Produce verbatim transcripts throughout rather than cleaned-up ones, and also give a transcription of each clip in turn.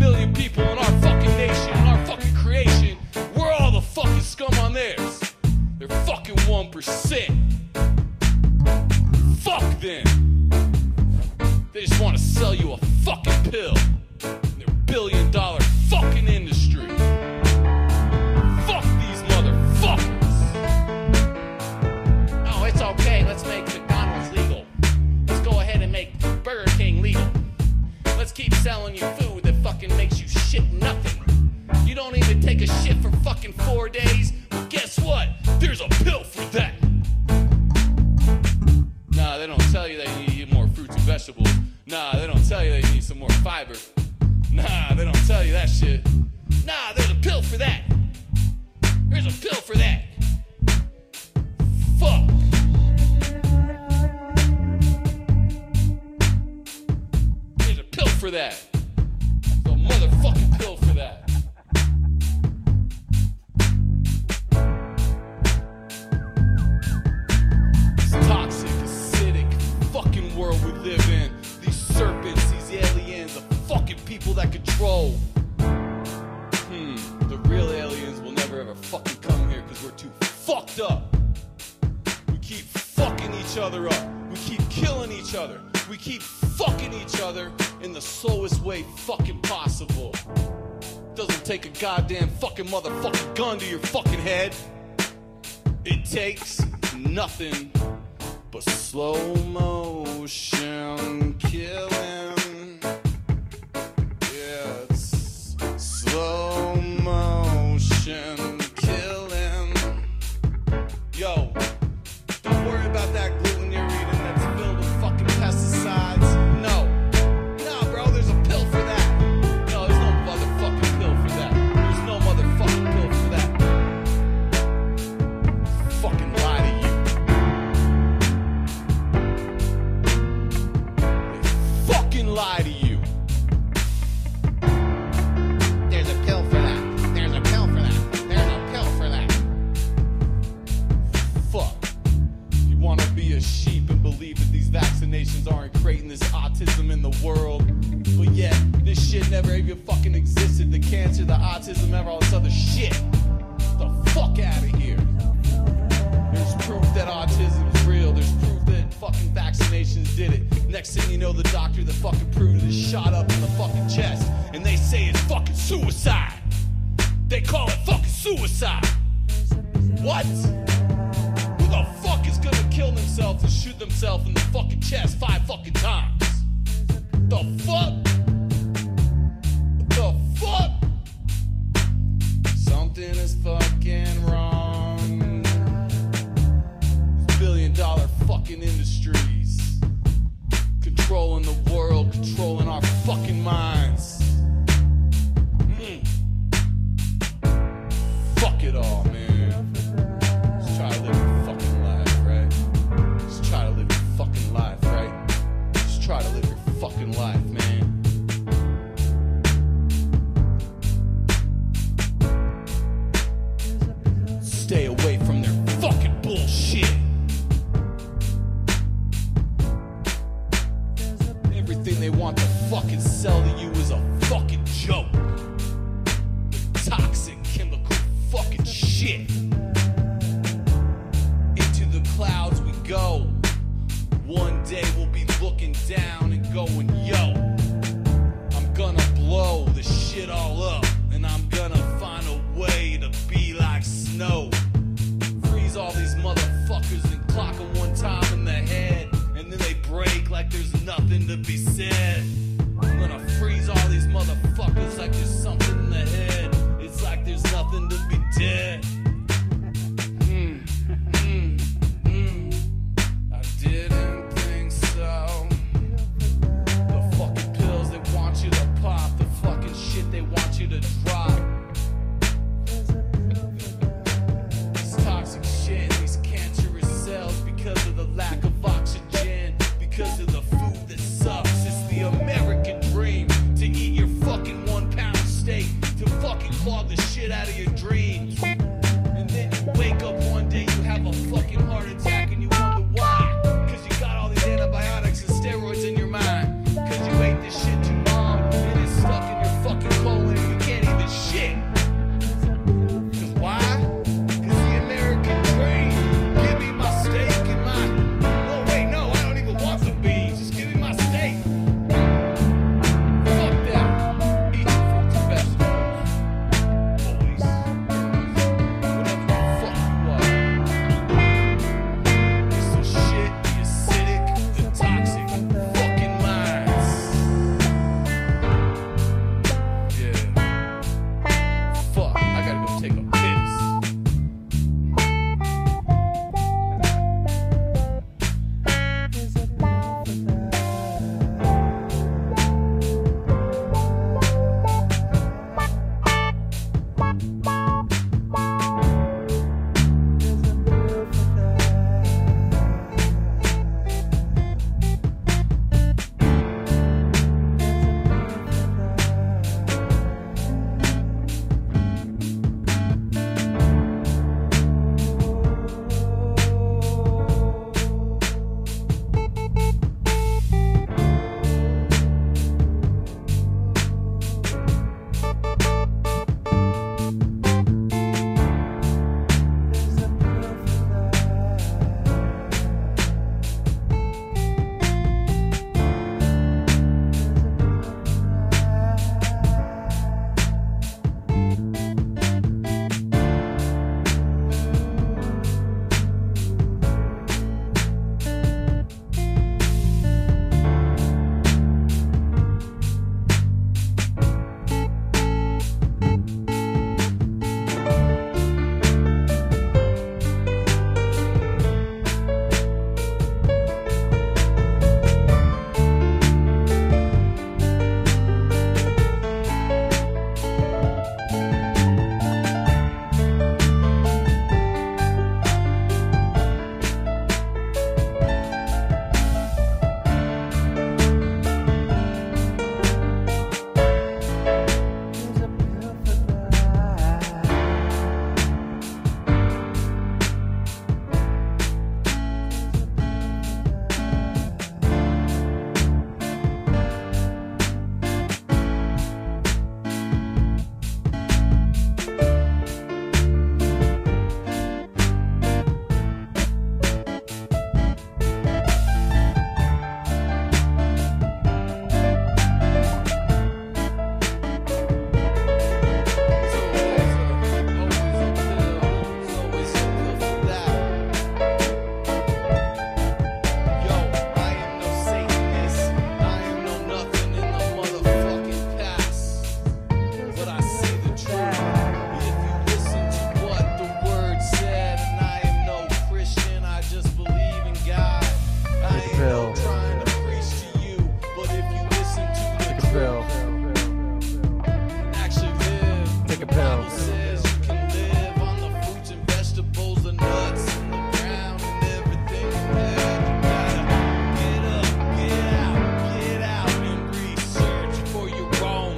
million people in our fucking nation, in our fucking creation, we're all the fucking scum on theirs. They're fucking one percent. Fuck them. They just want to sell you a fucking pill in their billion dollar fucking industry. Fuck these motherfuckers. Oh, it's okay. Let's make McDonald's legal. Let's go ahead and make Burger King legal. Let's keep selling you food that fucking makes you shit nothing. You don't even take a shit for fucking four days. Well, guess what? There's a pill for that. Nah, they don't tell you that you need to eat more fruits and vegetables. Nah, they don't tell you that you need some more fiber. Nah, they don't tell you that shit. Nah, there's a pill for that. There's a pill for that. Fuck. There's a pill for that. There's a motherfucking pill for that. This toxic, acidic fucking world we live in. These serpents, these aliens, the fucking people that control. Hmm, the real aliens will never ever fucking come here because we're too fucked up. We keep fucking each other up. We keep killing each other. We keep fucking each other in the slowest way fucking possible. Doesn't take a goddamn fucking motherfucking gun to your fucking head. It takes nothing but slow motion killing. Yeah, it's slow motion killing. Yo, don't worry about that gluten you're eating that's filled with fucking pesticides. No. No, bro, there's a pill for that. No, there's no motherfucking pill for that. There's no motherfucking pill for that. Fucking lie to you. They fucking lie to you. There's a pill for that. There's a pill for that. There's a pill for that. Fuck. You want to be a sheep and believe that these vaccinations aren't creating this autism in the world, but yet this shit never even fucking existed. The cancer, the autism, ever all this other shit. The fuck out of here. There's proof that autism is real. There's proof that fucking vaccinations did it. Next thing you know, the doctor that fucking proved it is shot up in the fucking chest, and they say it's fucking suicide. They call it fucking suicide. What? Who the fuck is gonna kill themselves and shoot themselves in the fucking chest five fucking times? The fuck? The fuck? Something is fucking wrong. These billion dollar fucking industries controlling the world, controlling our fucking minds. Mm. Fuck it all, man. Just try to live your fucking life, right? Just try to live your fucking life, right? Just try to live your fucking life, man. Stay away from their fucking bullshit. Everything they want to fucking sell to you is a fucking joke. Toxic, chemical fucking shit. Into the clouds we go. One day we'll be looking down and going, yo, I'm gonna blow the shit all up, and I'm gonna find a way to be like snow. Freeze all these motherfuckers and clock them one time in the head, and then they break like there's nothing to be said. I'm gonna freeze all these motherfuckers like there's something in the head. It's like there's nothing to be dead. Mm, mm, mm. I didn't think so. The fucking pills they want you to pop, the fucking shit they want you to drop. This toxic shit, these cancerous cells, because of the lack of oxygen, because of the food that sucks. It's the American dream to eat your fucking one pound steak, to fucking clog the shit out of your dreams. And then you wake up one day, you have a fucking heart attack, and you wonder why. Cause you got all these antibiotics and steroids in your mind. Cause you ate this shit too long, and it's stuck in your fucking a pill. Says you can live on the fruits and vegetables, the nuts and the ground and everything you have. You gotta get up, get out, get out and research for your own.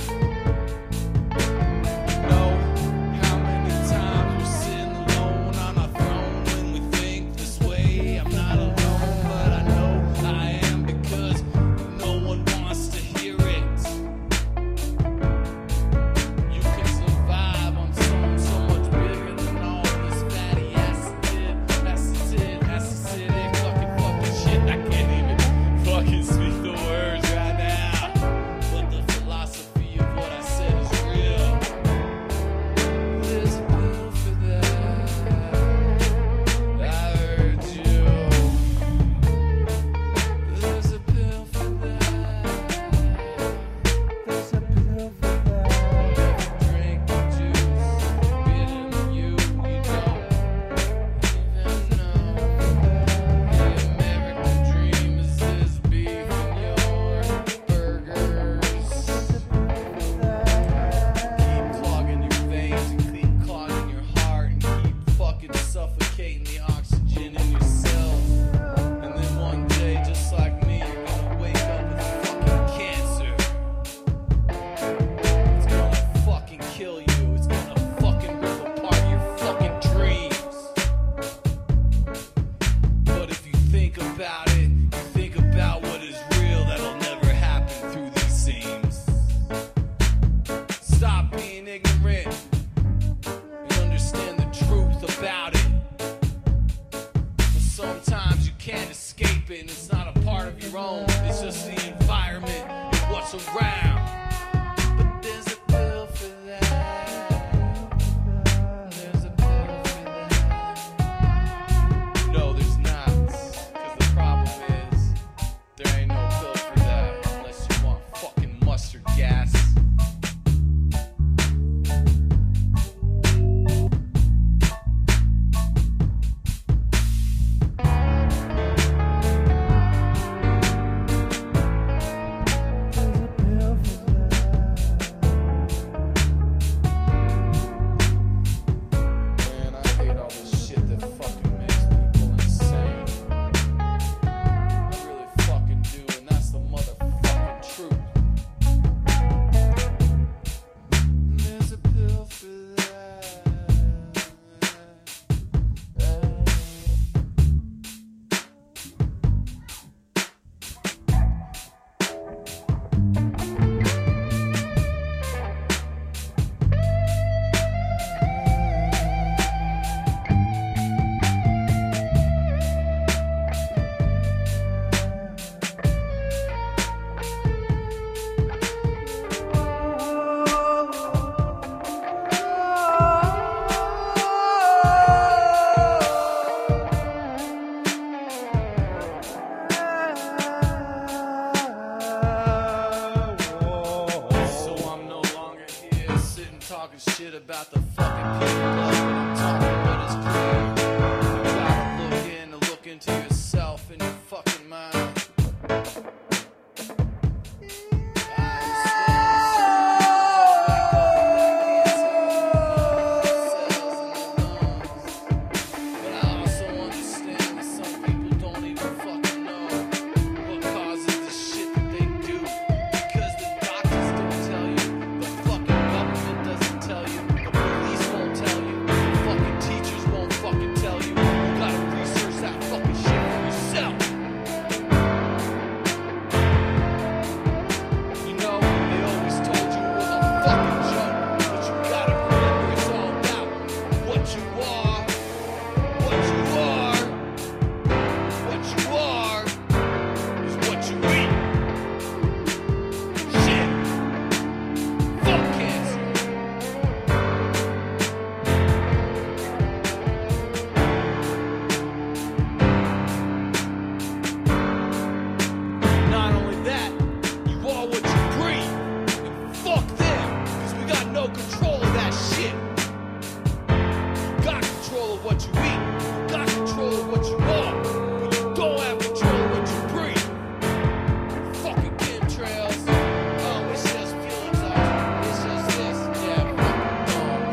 Know how many times we're sitting alone on a throne when we think this way. I'm not alone, but I know I am because no one wants to hear it. You can survive on something so much bigger than all this fatty acid, acid, acidic, fucking fucking shit. I can't even fucking speak the words right now. But the philosophy of what I said is real. There's a pill for that. I heard you. There's a pill for that. There's a pill for that. Drink the juice, bitter you, you don't even know. The American dream is this beef in your burgers. Keep clogging your veins and keep clogging your heart and keep fucking suffocating the oxygen in your cells. And then one day, just like me, you're gonna wake up with fucking cancer. It's gonna fucking kill you. It's gonna fucking rip apart your fucking dreams. But if you think about it, you think about what is real, that'll never happen through these seams. Stop being ignorant and understand the truth about it. But sometimes you can't escape it, and it's not a part of your own. It's just the environment and what's around. But there's a pill for that. There's a pill for that. No, there's not. Because the problem is, there ain't no pill for that unless you want fucking mustard gas. There's a pill for that. Man, I hate all this shit that fucking makes people insane. I really fucking do, and that's the motherfucking truth. There's a pill for that. So I'm no longer here sitting talking shit about the fucking people up, but I'm talking what is clear. You gotta look in and look into yourself and your fucking mind. But I also understand that some people don't even fucking know what causes the shit that they do. Because the doctors don't tell you, the fucking government doesn't tell you, the police won't tell you, the fucking teachers won't fucking tell you. You gotta research that fucking shit for yourself. You know, they always told you it was a fucking joke, but you gotta remember it's all about what you are, what you are, what you are is what you eat. Shit. Fuck cancer. Not only that, you are what you breathe. And fuck them, because we got no control of that shit. You got control of what you eat. You got control of what you are. But you don't have control of what you breathe. Fucking chemtrails. Oh, it's just fuel exhaust. It's just this. Yeah, fuck.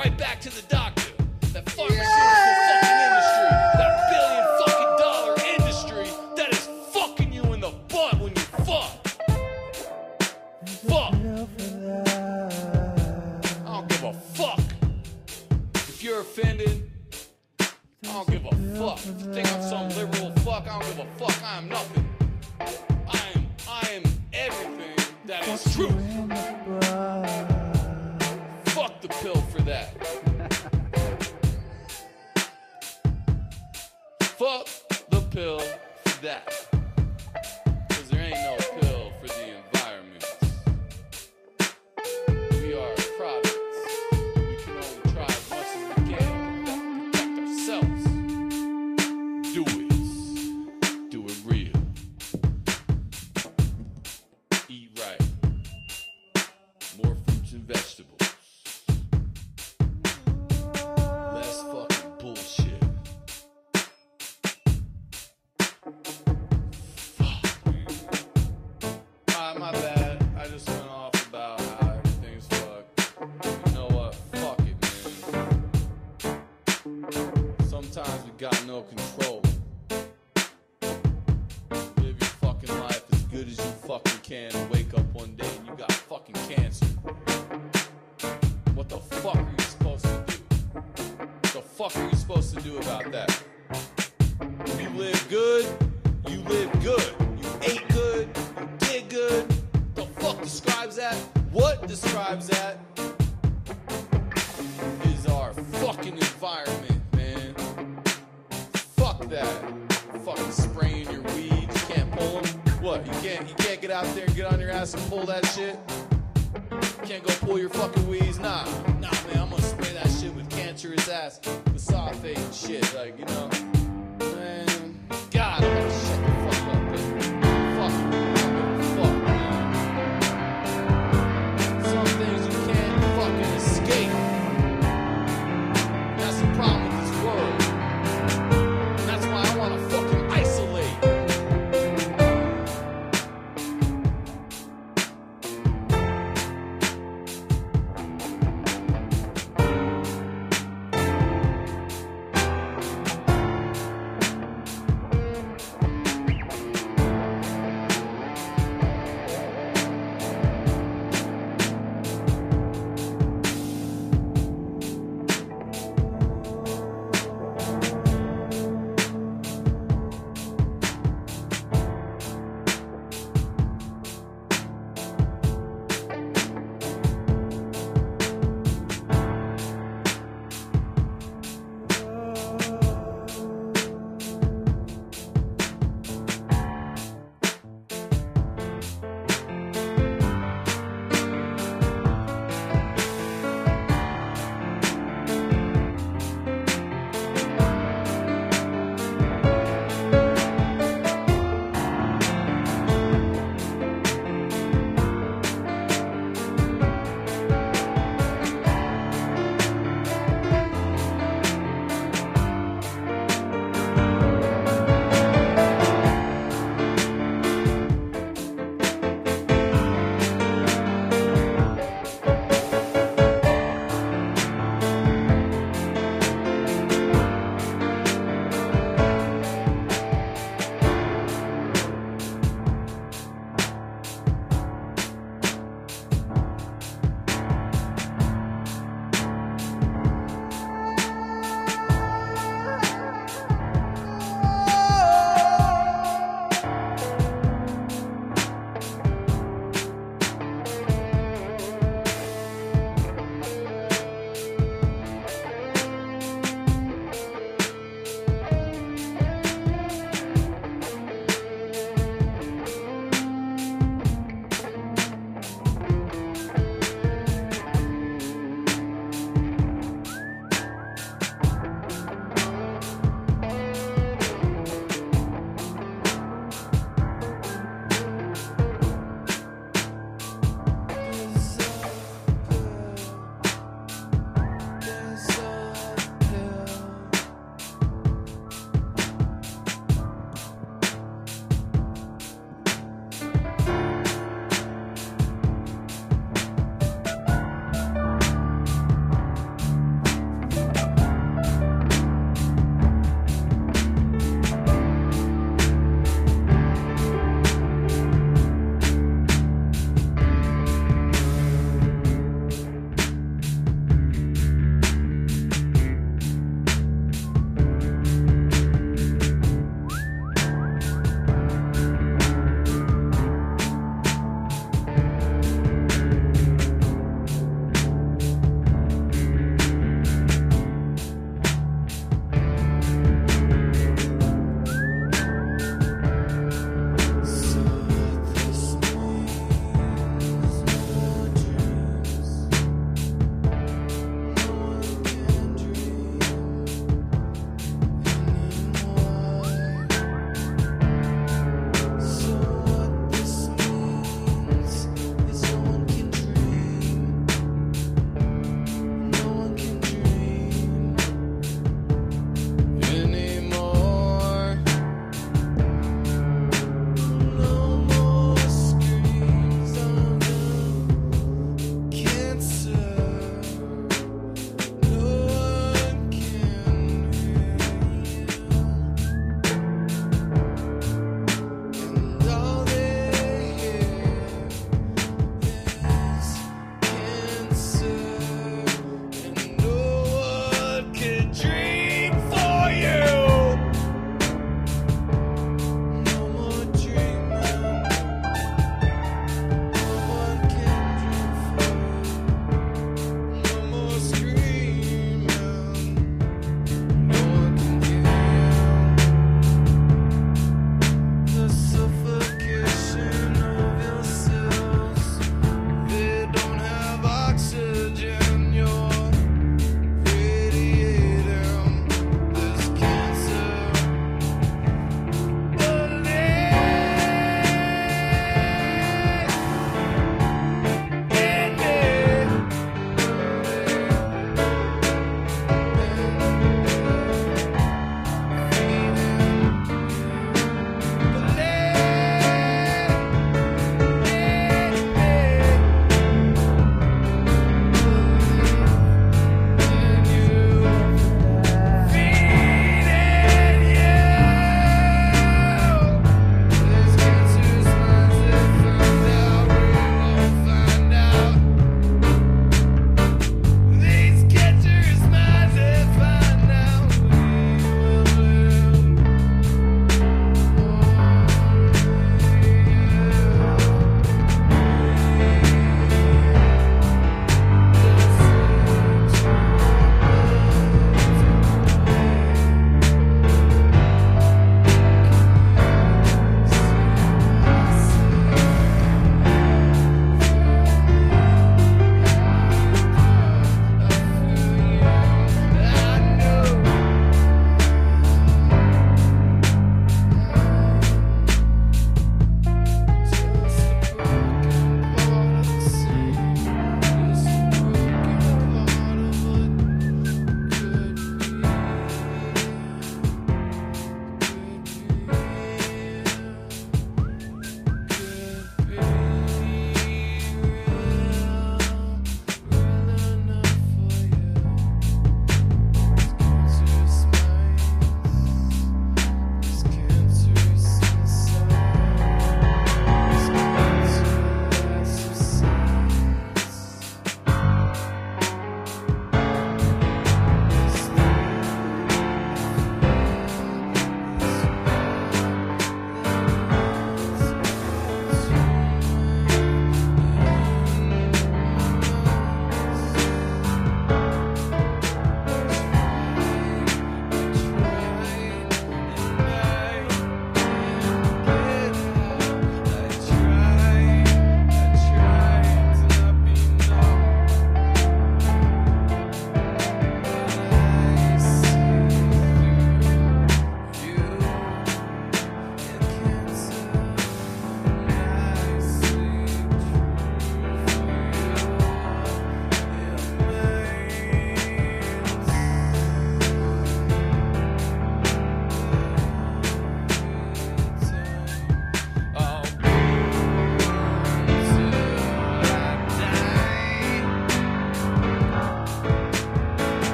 right back to the doctor. That pharmaceutical fucking industry, that billion fucking dollar industry that is fucking you in the butt when you fuck. Fuck. I don't give a fuck. If you're offended, I don't give a fuck. If you think I'm some liberal fuck, I don't give a fuck. I am nothing. I am, I am everything that is true. Fuck the pill for that. Fuck the pill for that. Cause there ain't no pill for the environment. We are products. We can only try as much as we can to protect ourselves. Do it. Do it real. Eat right. More fruits and vegetables. Less fucking bullshit. Fuck, man. Alright, my bad. I just went off about how everything's fucked. You know what? Fuck it, man. Sometimes we got no control. Live your fucking life as good as you fucking can and wake up one day and you got fucking cancer. What the fuck are you supposed to do? What the fuck are you supposed to do about that? You live good, you live good. You ate good, you did good. The fuck describes that? What describes that is our fucking environment, man. Fuck that. Fucking spraying your weeds, you can't pull them. What? You can't you can't get out there and get on your ass and pull that shit? You can't go pull your fucking weeds? Nah, nah, man. I'm gonna spray that shit with cancerous ass, with sulfate and shit. Like, you know, man. God, I gotta shut the fuck up, man. Fuck, I don't give a fuck, man. Some things you can't fucking escape. That's the problem with this world. And that's why I wanna fucking isolate.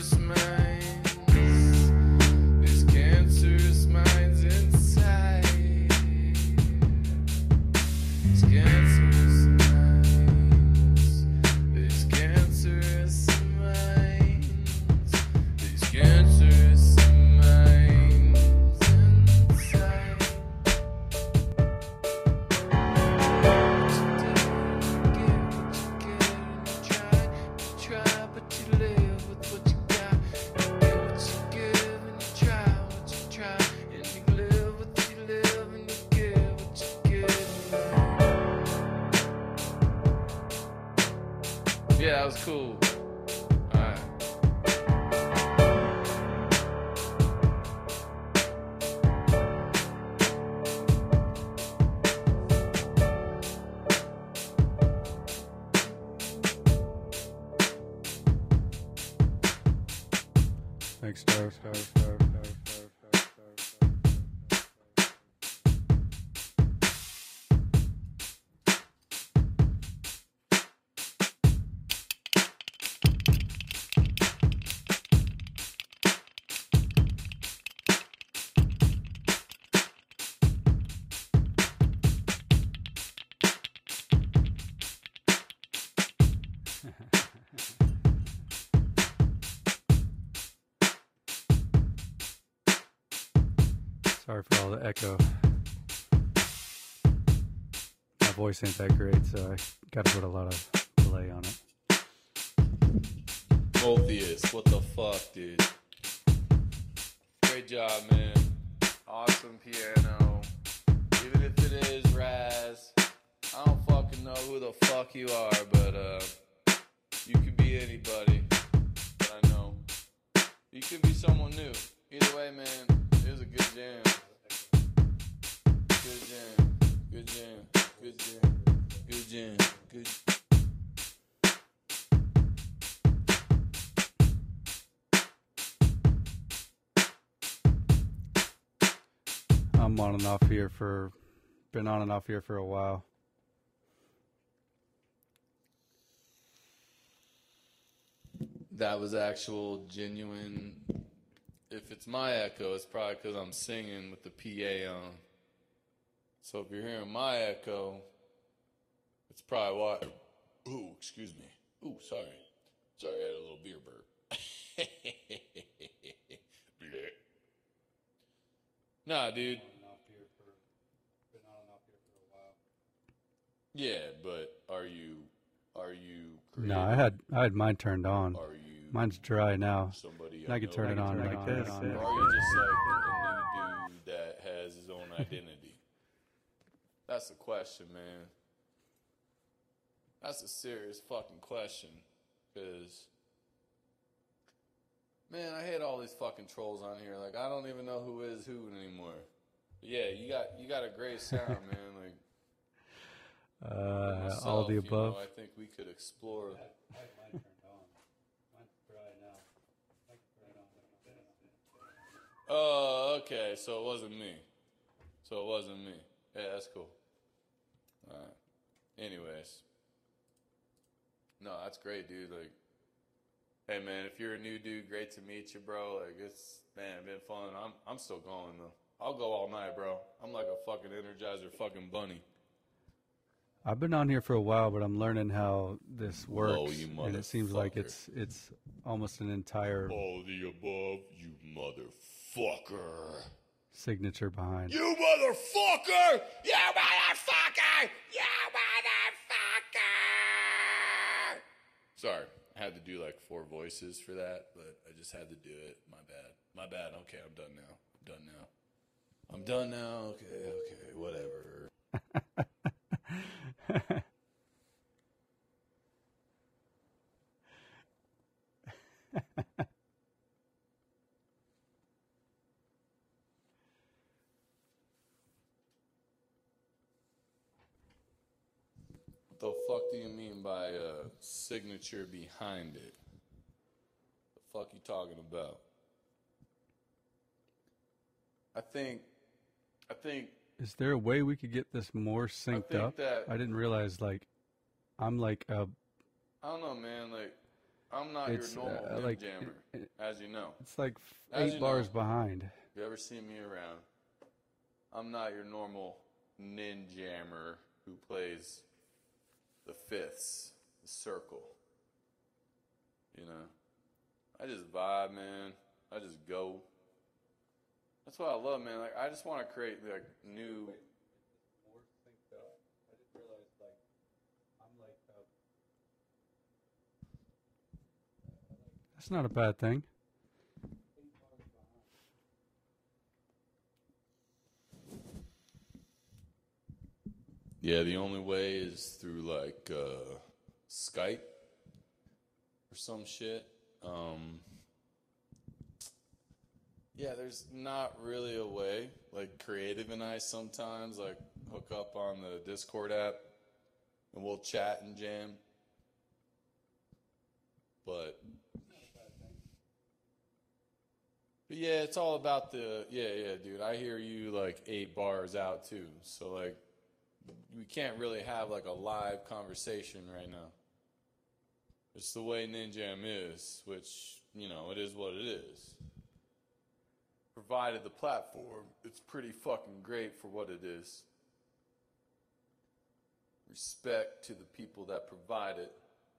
cancerous minds, these cancerous minds inside, these cancerous minds, these cancerous minds, these cancerous minds inside. Yeah, that was cool. Alright. Thanks, Star, Star, Star, Star, Star, Star, Star, Star. Sorry for all the echo. My voice ain't that great, so I gotta put a lot of delay on it. Morpheus, what the fuck, dude? Great job, man. Awesome piano. Even if it is Raz, I don't fucking know who the fuck you are, but uh, you could be anybody. But I know you could be someone new. Either way, man, it was a good jam. Good jam. Good jam. Good jam. Good jam. Good. I'm on and off here for, been on and off here for a while. That was actual, genuine. If it's my echo, it's probably because I'm singing with the P A on. So if you're hearing my echo, it's probably why. Ooh, excuse me. Ooh, sorry. Sorry, I had a little beer burp. Nah, dude. Yeah, but are you, are you creative? No, I had I had mine turned on. Are you Mine's dry now. somebody And I could know? turn it on like this. Or are you just like a new dude that has his own identity? That's the question, man. That's a serious fucking question. Because, man, I hate all these fucking trolls on here. Like, I don't even know who is who anymore. But yeah, you got you got a great sound, man. Like, Uh, myself, all the you above. know, I think we could explore. Oh, okay. So it wasn't me. So it wasn't me. Yeah, that's cool. All right. Anyways. No, that's great, dude. Like, hey, man, if you're a new dude, great to meet you, bro. Like, it's, man, been fun. I'm, I'm still going, though. I'll go all night, bro. I'm like a fucking Energizer fucking bunny. I've been on here for a while, but I'm learning how this works, Whoa, you and it seems like motherfucker. it's it's almost an entire All the above, you motherfucker. signature behind. You motherfucker! You motherfucker! You motherfucker! Sorry, I had to do like four voices for that, but I just had to do it. My bad. My bad. Okay, I'm done now. I'm done now. I'm done now. Okay, okay, whatever. The fuck do you mean by uh, signature behind it? The fuck you talking about? I think, I think, Is there a way we could get this more I synced think up? that, I didn't realize like I'm like a I don't know, man, like, I'm not It's, your normal uh, nin like, jammer, it- it- as you know. It's like f- As eight you bars know. behind. If you ever see me around, I'm not your normal nin jammer who plays the fifths, the circle. You know, I just vibe, man. I just go. That's what I love, man. Like, I just want to create like new. That's not a bad thing. Yeah, the only way is through like uh, Skype or some shit. Um, yeah, there's not really a way. Like Creative and I sometimes like hook up on the Discord app and we'll chat and jam. But, but yeah, it's all about the yeah, yeah, dude. I hear you like eight bars out too. So like we can't really have like a live conversation right now. It's the way Ninjam is, which, you know, it is what it is. Provided the platform, it's pretty fucking great for what it is. Respect to the people that provide it.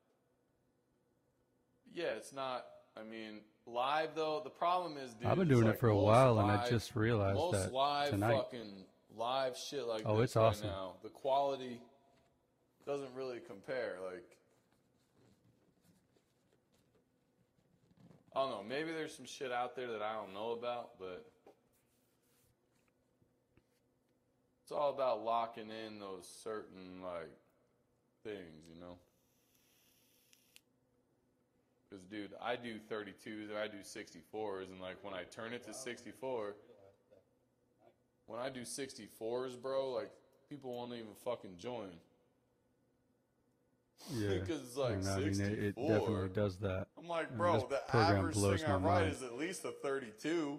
Yeah, it's not, I mean, live though, the problem is, dude, I've been it's doing like it for a most while, and I live- just realized most that live tonight. fucking live shit like Oh, this it's right awesome. now, the quality doesn't really compare. Like, I don't know, maybe there's some shit out there that I don't know about, but it's all about locking in those certain, like, things, you know? Because, dude, I do thirty-twos and I do sixty-fours, and, like, when I turn it to sixty-four, when I do sixty-fours, bro, like, people won't even fucking join. Yeah, Because it's like and I mean, it, it sixty-four. definitely does that. I'm like, And bro, this the program average blows thing I my write mind. is at least a thirty-two.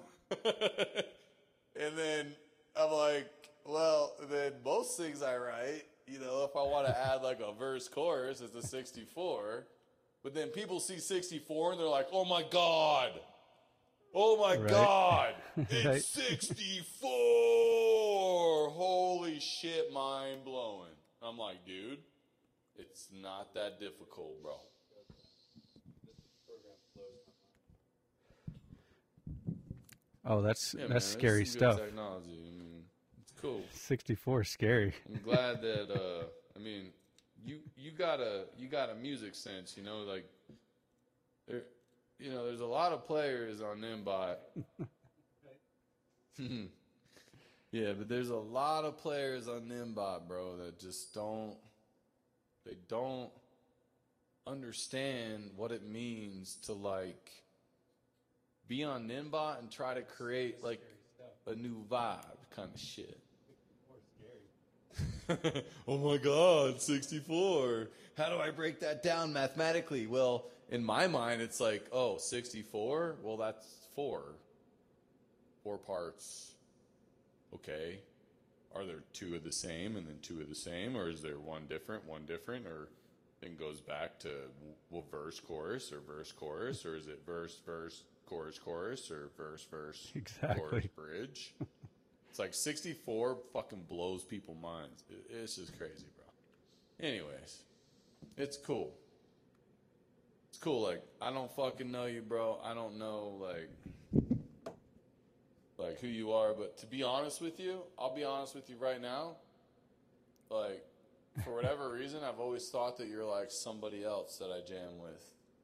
And then I'm like, well, then most things I write, you know, if I want to add like a verse chorus, it's a sixty-four. But then people see sixty-four and they're like, oh my God. Oh my Right. God. Right. It's sixty-four. Holy shit, mind blowing. I'm like, dude, it's not that difficult, bro. Oh, that's Yeah, man, that's it's scary some good stuff. Technology. I mean, it's cool. sixty-four is scary. I'm glad that. Uh, I mean, you you got a you got a music sense. You know, like there, you know, there's a lot of players on Nimbot. Yeah, but there's a lot of players on Nimbot, bro, that just don't. They don't understand what it means to like be on Nimbot and try to create like a new vibe kind of shit. Oh my God, sixty-four. How do I break that down mathematically? Well, in my mind, it's like, oh, sixty-four? Well, that's four. Four parts. Okay. Are there two of the same and then two of the same? Or is there one different, one different? Or then goes back to, well, verse, chorus, or verse, chorus? Or is it verse, verse, chorus, chorus? Or verse, verse, Exactly. chorus, bridge? It's like sixty-four fucking blows people's minds. It, it's just crazy, bro. Anyways, it's cool. It's cool. Like, I don't fucking know you, bro. I don't know, like, like who you are. But to be honest with you, I'll be honest with you right now. Like, for whatever reason, I've always thought that you're like somebody else that I jam with.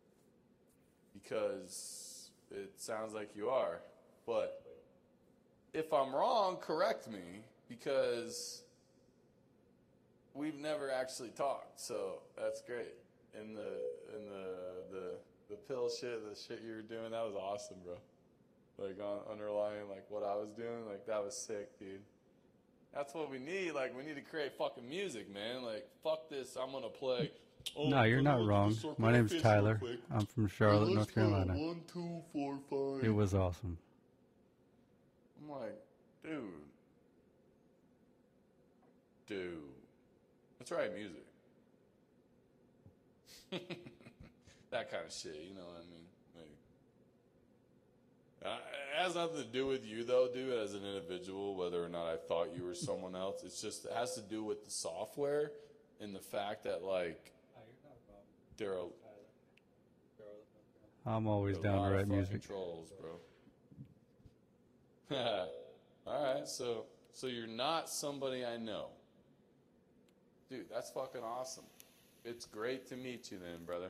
Because it sounds like you are. But if I'm wrong, correct me, because we've never actually talked, so that's great. And the and the the the pill shit, the shit you were doing, that was awesome, bro. Like on, underlying like what I was doing, like that was sick, dude. That's what we need. Like we need to create fucking music, man. Like fuck this, I'm gonna play. Oh, No, you're I'm not gonna wrong. do the circle My of name's fish Tyler. real quick. I'm from Charlotte, Let's North put a Carolina. One, two, four, five. It was awesome. I'm like, dude. Dude. Let's write music. that kind of shit. You know what I mean? Like, uh, it has nothing to do with you though, dude. As an individual, whether or not I thought you were someone else, it's just it has to do with the software and the fact that like there are. I'm always A down lot to of write fucking music. trolls, bro. All right, so so you're not somebody I know, dude. That's fucking awesome. It's great to meet you, then, brother.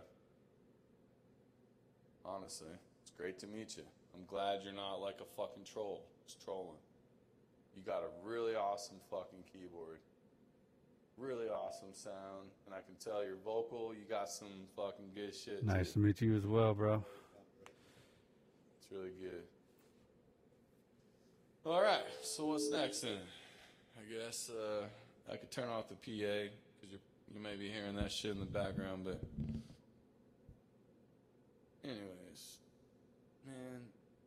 Honestly, it's great to meet you. I'm glad you're not like a fucking troll, just trolling. You got a really awesome fucking keyboard, really awesome sound, and I can tell you're vocal. You got some fucking good shit. Nice too. to meet you as well, bro. It's really good. All right, so what's next then? I guess uh, I could turn off the P A because you you may be hearing that shit in the background, but anyways, man,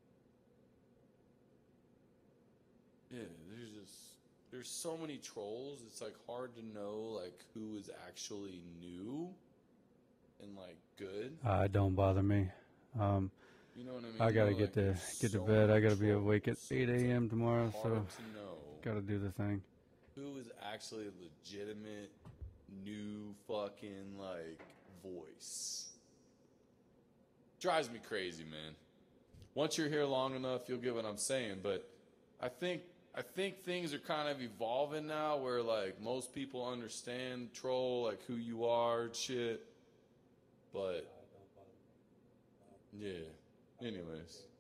yeah, there's just there's so many trolls. It's like hard to know like who is actually new and like good. Uh, it don't bother me. Um, You know what I mean? I gotta You know, get like, to there's get to so bed. I many gotta be trolls. awake at eight It's, like, a.m. tomorrow, so hard to know gotta do the thing. who is actually a legitimate new fucking like voice. Drives me crazy, man. Once you're here long enough, you'll get what I'm saying. But I think I think things are kind of evolving now, where like most people understand troll, like who you are, and shit. But yeah. Anyways.